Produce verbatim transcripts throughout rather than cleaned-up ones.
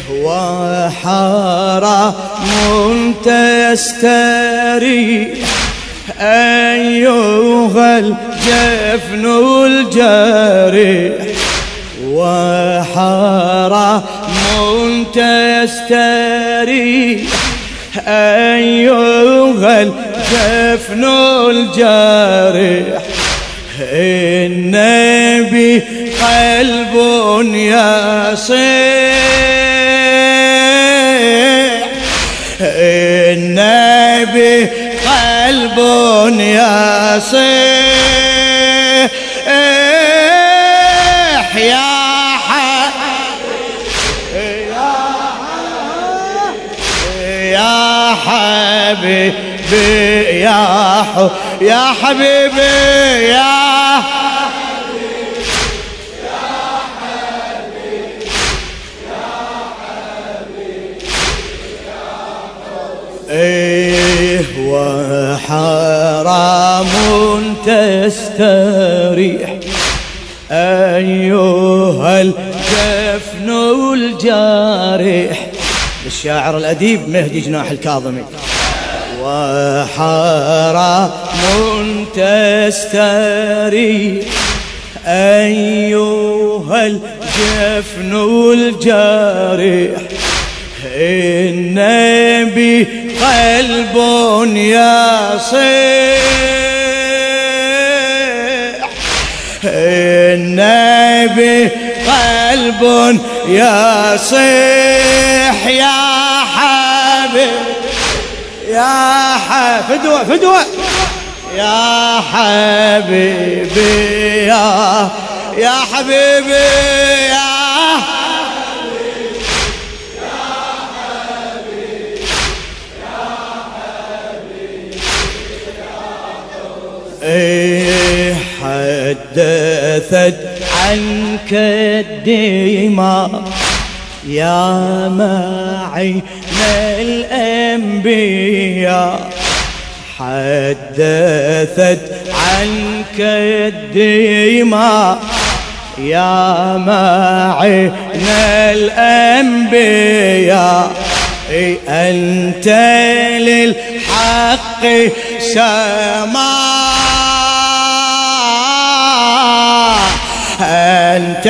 وحرام تستريح أيها الجفن الجريح، وحرام تستريح أيها الجفن الجريح. النبي قلب يصيح، النبي قلب يصيح يا يا حبيبي يا حب يا حبيبي يا حبيبي يا حبيبي يا حبيبي يا حبيبي. ايه وحرام تستريح أيها الجفن الجارح. للشاعر الأديب مهدي جناح الكاظمي. وحرام تستريح أيها الجفن الجارح، النبي قلب يصيح، النبي قلب يصيح يا حبيبي يا حبيبي فدوة فدوة يا حبيبي يا يا حبيبي يا حبيبي يا حبيبي يا حبيبي يا حبيبي. ايه حدثت عنك الدماء يا معين الأنبياء، حدثت عنك الدماء يا معين الأنبياء. أنت للحق سماء، أنت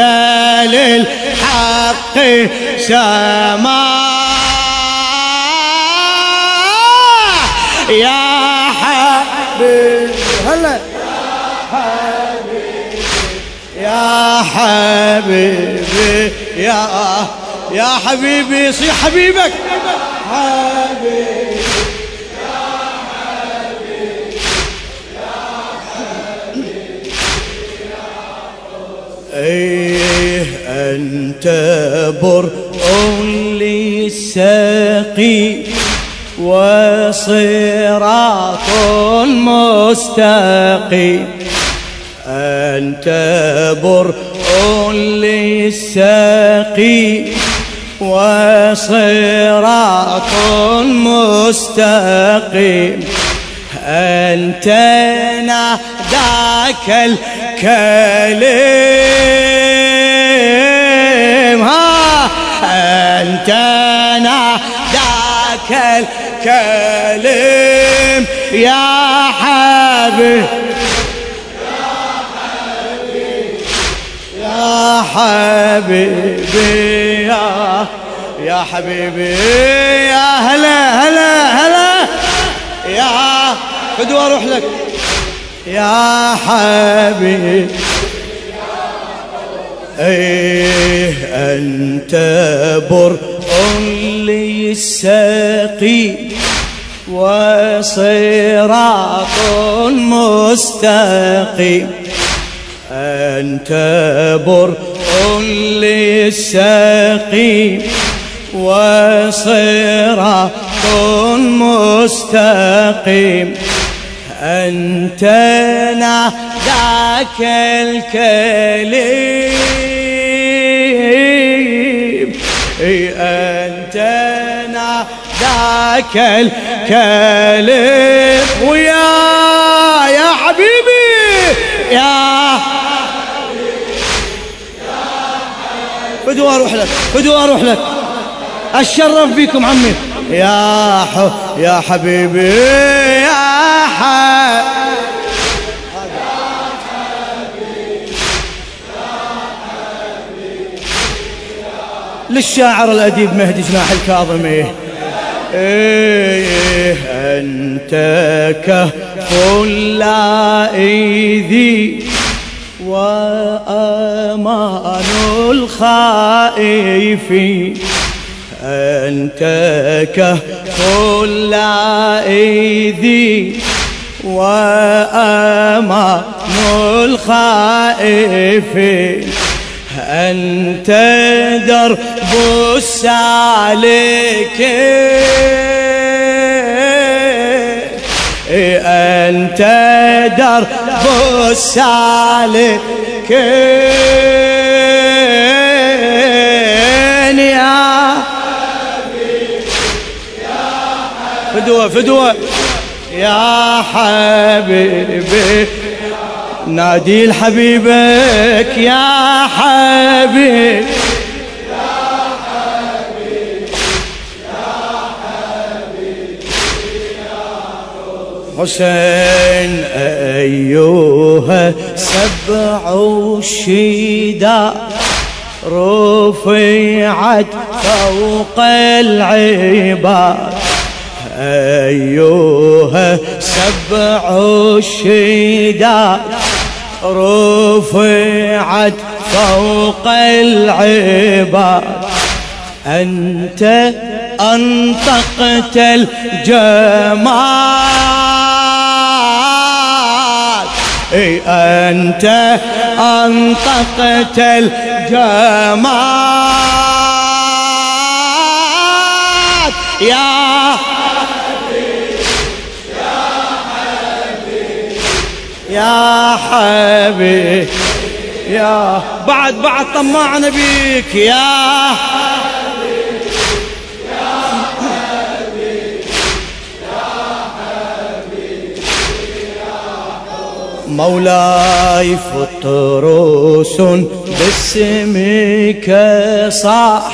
للحق سماء يا حبيبي هلا يا حبيبي يا يا حبيبي صيح حبيبك حبيبي يا حبيبي يا حبيبي يا حبيبي. ايه انت برء للساقي وصراط مستقيم، أنت برء للساقي وصراط مستقيم، أنت ناداك الكلم ها أنت ناداك الكلم يا حبيبي يا حبيبي يا يا حبيبي يا هلا هلا هلا يا فدوى اروح لك يا حبيبي. ايه انت برء للساقي وصراط مستقيم، أنت برء للساقي وصراط مستقيم، أنت ناداك الكليم، أنت ناداك الكليم ويا يا حبيبي يا فدوى اروح لك فدوى اروح لك اتشرف بكم عمي يا ح... يا حبيبي يا ح... للشاعر الأديب مهدي جناح الكاظمي. إيه أنت كهف لا إيذي وأمان الخائفين، أنت كهف لا إيذي وأمان الخائفين، أنت درب السالكين، أنت درب السالكين يا فدوة فدوة يا حبيبي، نادي لحبيبك يا حبيب يا حبيب يا حبيب يا حسين. أيها سبع الشداء رفعت فوق العباد، أيها سبع الشداء رفعت فوق العباد، أنت أنطقت الجمال، أي أنت أنطقت الجمال يا يا حبيب يا بعد بعد طمعنا بيك يا حبيب يا حبيب يا حبيب يا مولاي فطروس باسمك صاح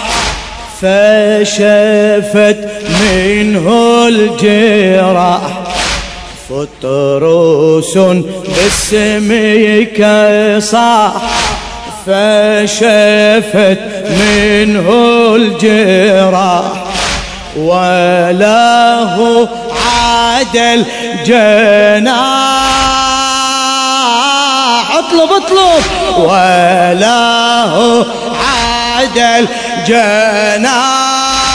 فشفت منه الجراح، فطروس باسمك صاح فشفت منه الجراح، وله عادل جناح، اطلب اطلب وله عادل جناح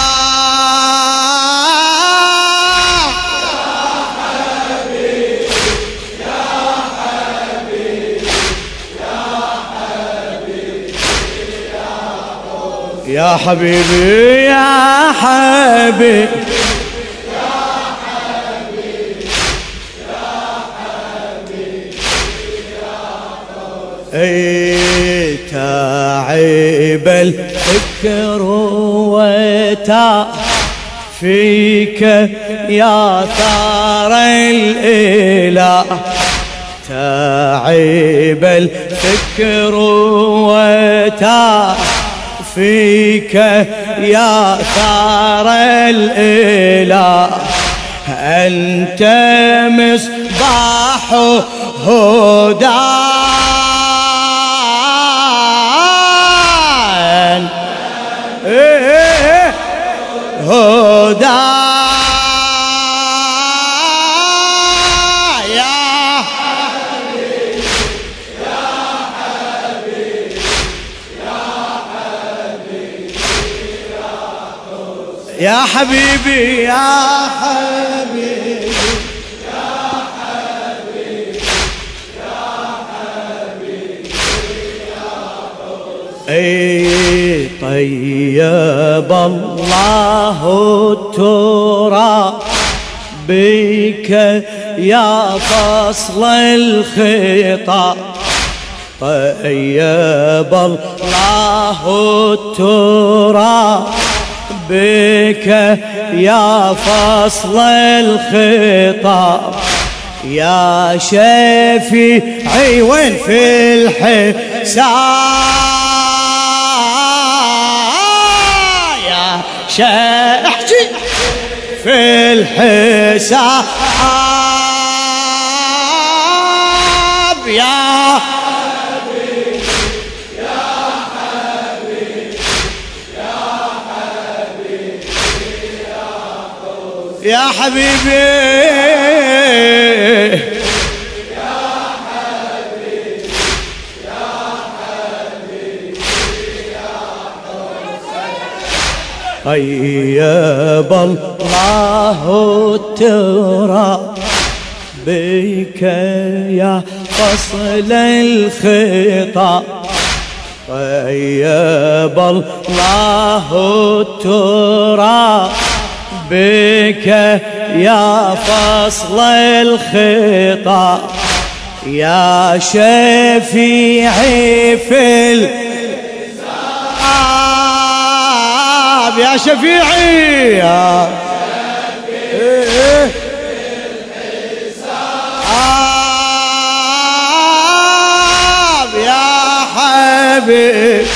يا حبيبي يا حبيبي يا حبيب يا حبيب يا اي تعب الفكر وتا فيك يا ثار الإله، تعب الفكر وتا فيك يا ثار الإله، أنت مصباح هدى هدى يا حبيبي يا حبيبي يا حبيب يا حبيب يا اي طيب الله التراب بك يا فصل الخطاب، طيب الله التراب بك يا فصل الخطاب، يا شفيعي وين في الحساب، يا احجي في الحساب يا حبيبي يا حبيبي يا حبيبي يا حبيبي طيب الله التراب بك يا فصل الخطاب طيب الله التراب بك يا فصل الخطاب يا شفيعي في الحساب يا شفيعي يا شفيعي في الحساب يا حبيب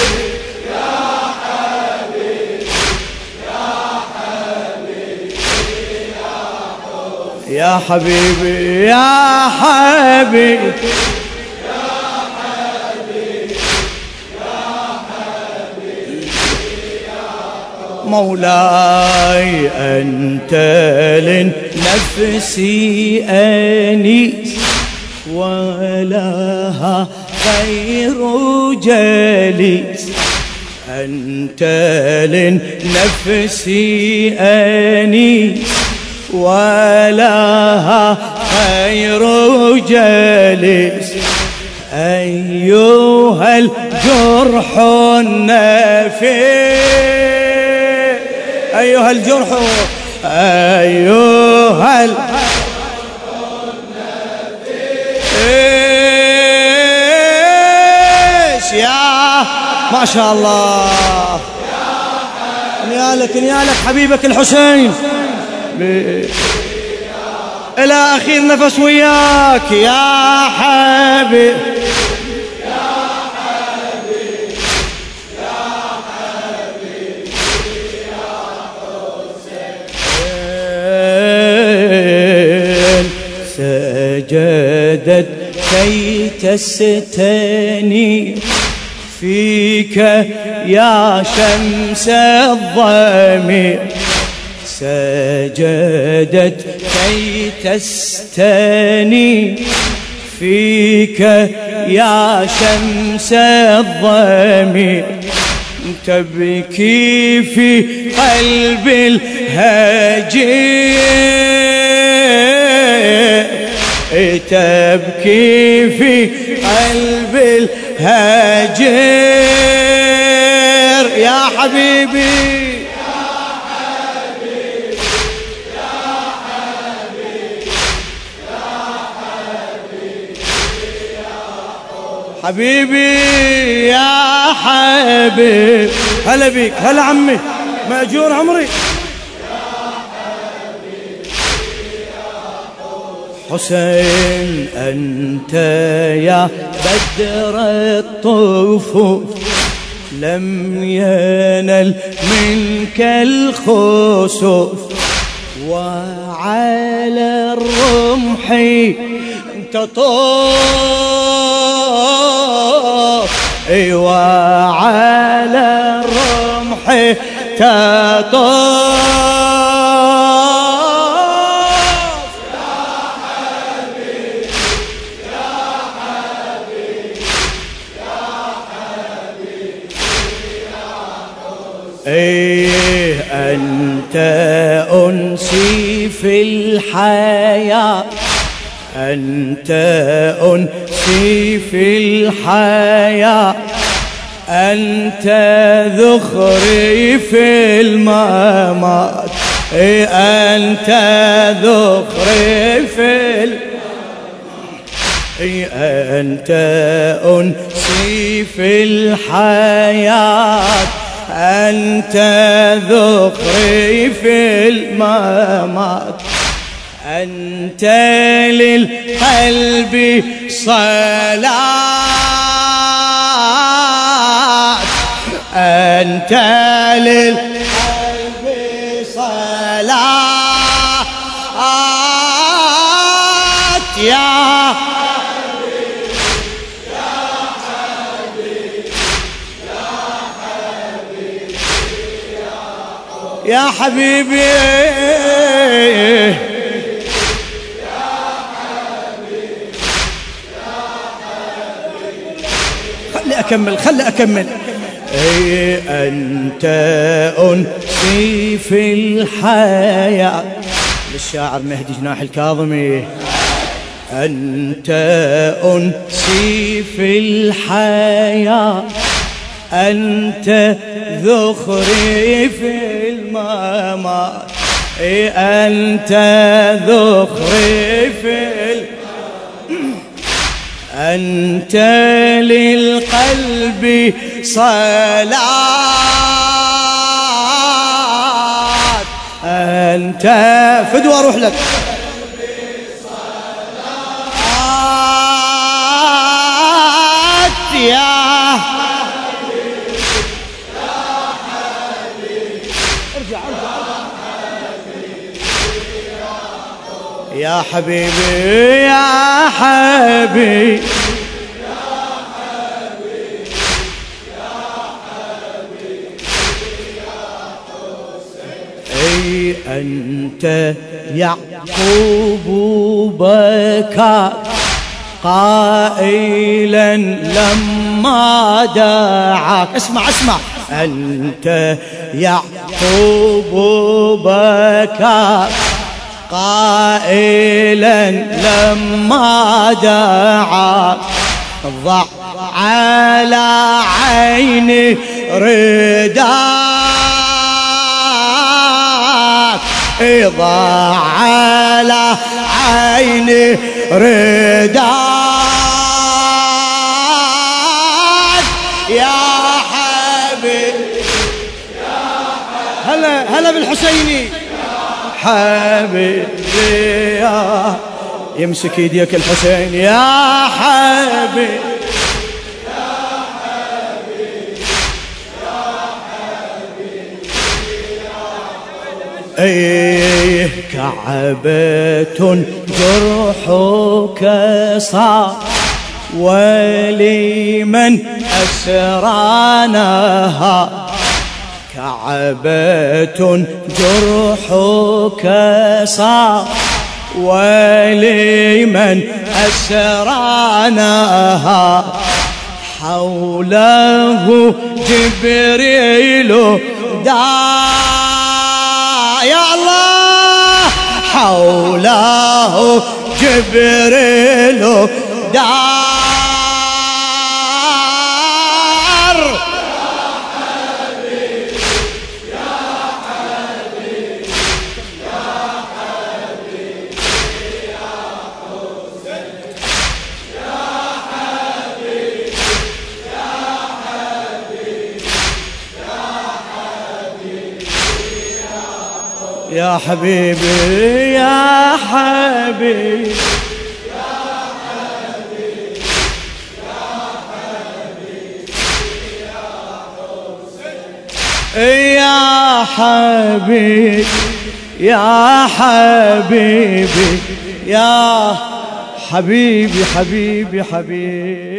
يا حبيبي يا حبيبي يا حبيبي يا حبيبي يا مولاي أنت لنفسي أنيس ولها خير جليس أنت لنفسي أنيس ولها خير جليس أيها الجرح النفيس أيها الجرح أيها الجرح النفيس يا ما شاء الله نيالك نيالك حبيبك الحسين إلى آخر نفس وياك يا حبيب يا حبيب يا حبيب يا حسين سجدت كي تستني فيك يا شمس الضمير سجدت كي تستني فيك يا شمس الضمير تبكي في قلب الهجير تبكي في قلب الهجير يا حبيبي حبيبي يا حبيب هلا بيك هلا عمي مأجور عمري يا حبيبي يا حسين أنت يا بدر الطفوف لم ينل منك الخسوف وعلى الرمح تطوف ايوه على الرمح تطوف يا حبيب يا حبيب يا حبيب يا حسين ايه انت انسي في الحياه أنت أنسي في الحياة أنت ذخري في الممات أنت ذخري في الممات أنت أنسي في الحياة أنت ذخري في الممات أنت للقلب صلاة أنت للقلب يا حبيبي خلي أكمل خلي أكمل. أي أنت أنسي في الحياة للشاعر مهدي جناح الكاظمي. أنت أنسي في الحياة أنت ذخري في الممات. أي أنت ذخري في الممات. أنت للقلب صلاة أنت فدوى أروح لك صلاة يا ارجع يا حبيبي يا حبيبي أي أنت يعقوب بكى قائلا لما دعاك. اسمع اسمع. أنت يعقوب بكى قائلا لما دعاك. ضع على عيني رداك ضع على عيني رداك يا حبيبي. هلا هلا بالحسيني حبيبي يا يمسك يديك الحسين يا حبيبي أيه كعبة جرحك صار ولمن أسرانها. كعبة جرحك صار ولمن أسرانها. حوله جبريل دار يا الله حوله جبريل دار. يا حبيب يا حبيب يا حبيب يا حسين يا حبيب يا حبيب يا حبيب يا حبيبي يا حبيب يا حبيب يا حبيبي يا حبيبي حبيبي حبيبي